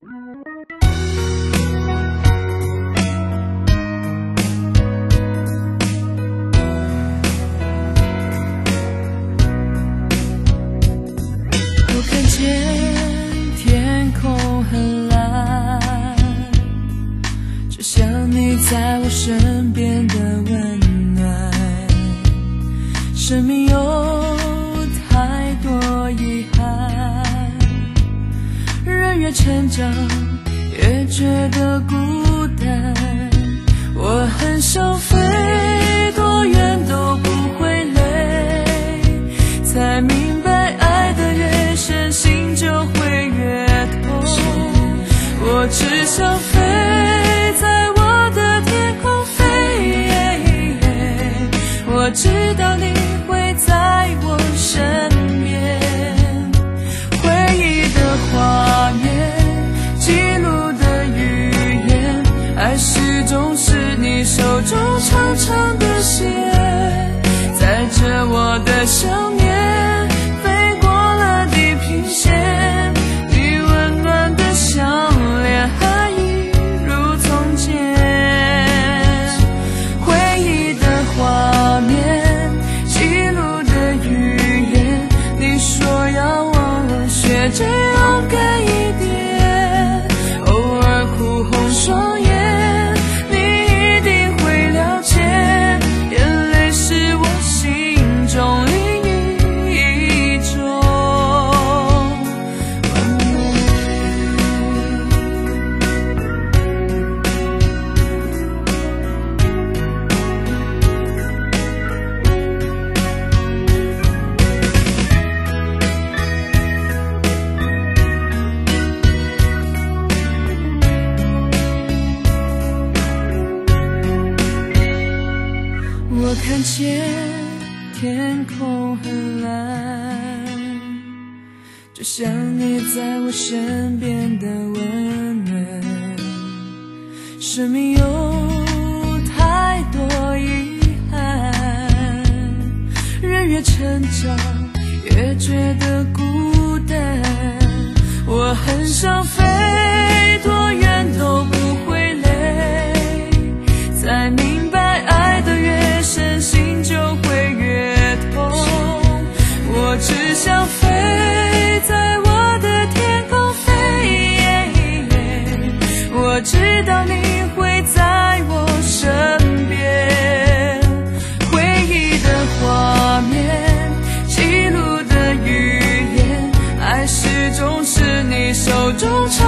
我看见天空很蓝，就像你在我身边的温暖。生命有太多遗憾，人越成长越觉得孤单。我很想飞，多远都不会累，才明白爱的越深，心就会越痛。我只想飞，在我的天空飞，我知道你会在我身边。回忆的画面，记录的语言，爱始终是你手中长长的线，载着我的想念，飞过了地平线。你温暖的笑脸还一如从前。回忆的画面，记录的语言，你说要忘了，学着勇敢一点，偶尔哭红双眼，你一定会了解，眼泪是我心中另一种完美。我看见天空很蓝，就像你在我身边的温暖。生命有太多遗憾，人越成长越觉得孤单。我很想飞，多远都不会累，才明白爱的越深，心就会越痛。我只想飞，在我的天空飞，我知道你会在我身边。回忆的画面，记录的语言，爱始终是你手中